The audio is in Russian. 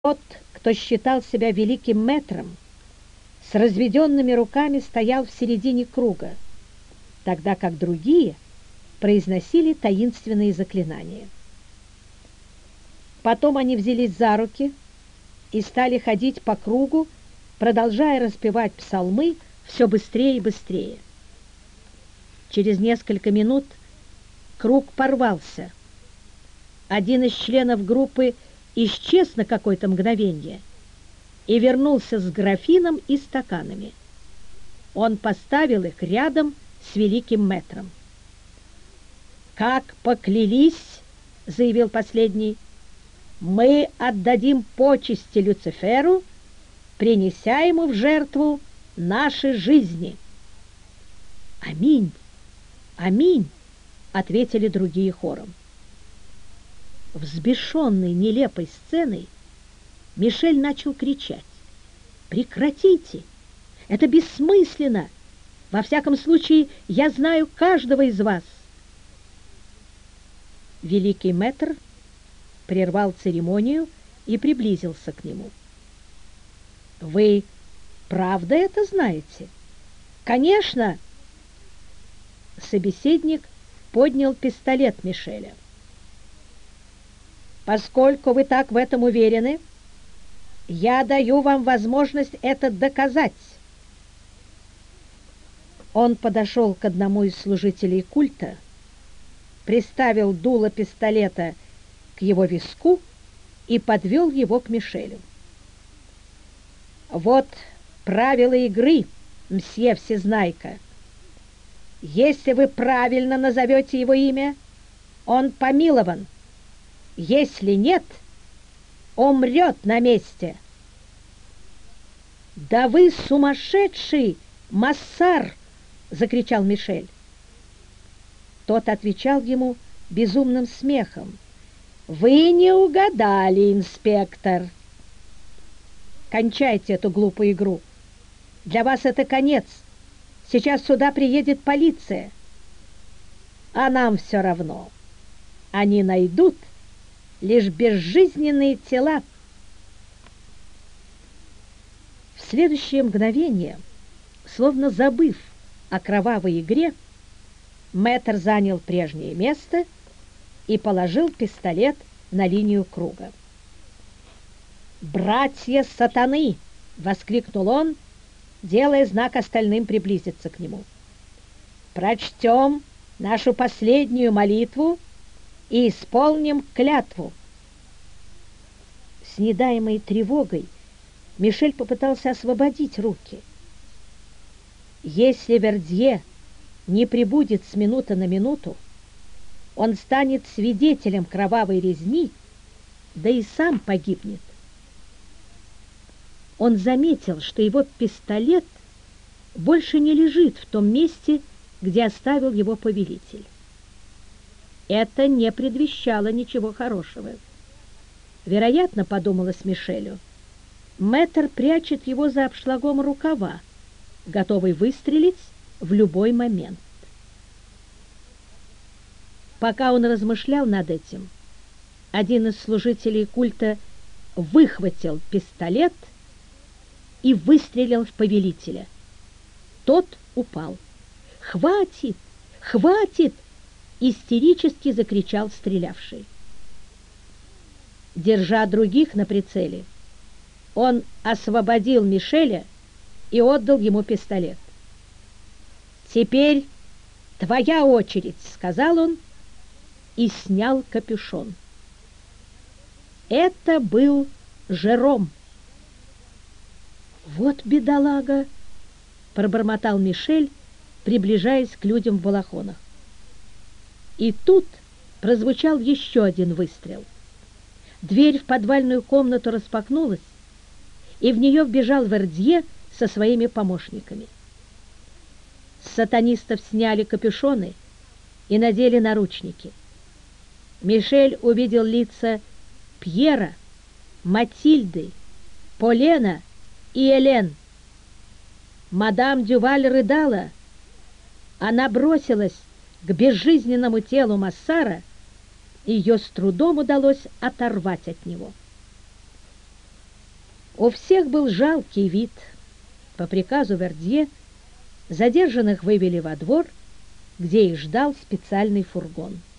Тот, кто считал себя великим мэтром, с разведенными руками стоял в середине круга, тогда как другие произносили таинственные заклинания. Потом они взялись за руки и стали ходить по кругу, продолжая распевать псалмы все быстрее и быстрее. Через несколько минут круг порвался. Один из членов группы исчез на какое-то мгновение и вернулся с графином и стаканами. Он поставил их рядом с великим мэтром. «Как поклялись, — заявил последний, — мы отдадим почести Люциферу, принеся ему в жертву наши жизни». «Аминь! Аминь!» — ответили другие хором. Взбешенный нелепой сценой, Мишель начал кричать: «Прекратите! Это бессмысленно! Во всяком случае, я знаю каждого из вас!» Великий мэтр прервал церемонию и приблизился к нему. «Вы правда это знаете?» «Конечно!» Собеседник поднял пистолет Мишеля. «Поскольку вы так в этом уверены, я даю вам возможность это доказать». Он подошел к одному из служителей культа, приставил дуло пистолета к его виску и подвел его к Мишелю. «Вот правила игры, мсье Всезнайка. Если вы правильно назовете его имя, он помилован. Если нет, умрет на месте». «Да вы сумасшедший, Массар!» — закричал Мишель. Тот отвечал ему безумным смехом. «Вы не угадали, инспектор. Кончайте эту глупую игру. Для вас это конец. Сейчас сюда приедет полиция. А нам все равно. Они найдут лишь безжизненные тела». В следующее мгновение, словно забыв о кровавой игре, мэтр занял прежнее место и положил пистолет на линию круга. «Братья сатаны!» — воскликнул он, делая знак остальным приблизиться к нему. «Прочтем нашу последнюю молитву и исполним клятву». С недаемой тревогой Мишель попытался освободить руки. Если Вердье не прибудет с минуты на минуту, он станет свидетелем кровавой резни, да и сам погибнет. Он заметил, что его пистолет больше не лежит в том месте, где оставил его повелитель. Это не предвещало ничего хорошего. Вероятно, подумалось Мишелю, мэтр прячет его за обшлагом рукава, готовый выстрелить в любой момент. Пока он размышлял над этим, один из служителей культа выхватил пистолет и выстрелил в повелителя. Тот упал. «Хватит! Хватит!» — истерически закричал стрелявший. Держа других на прицеле, он освободил Мишеля и отдал ему пистолет. «Теперь твоя очередь», — сказал он и снял капюшон. Это был Жером. «Вот бедолага!» — пробормотал Мишель, приближаясь к людям в балахонах. И тут прозвучал еще один выстрел. Дверь в подвальную комнату распахнулась, и в нее вбежал Вердье со своими помощниками. С сатанистов сняли капюшоны и надели наручники. Мишель увидел лица Пьера, Матильды, Полена и Элен. Мадам Дюваль рыдала. Она бросилась к безжизненному телу Массара, и ее с трудом удалось оторвать от него. У всех был жалкий вид. По приказу Вердье задержанных вывели во двор, где их ждал специальный фургон.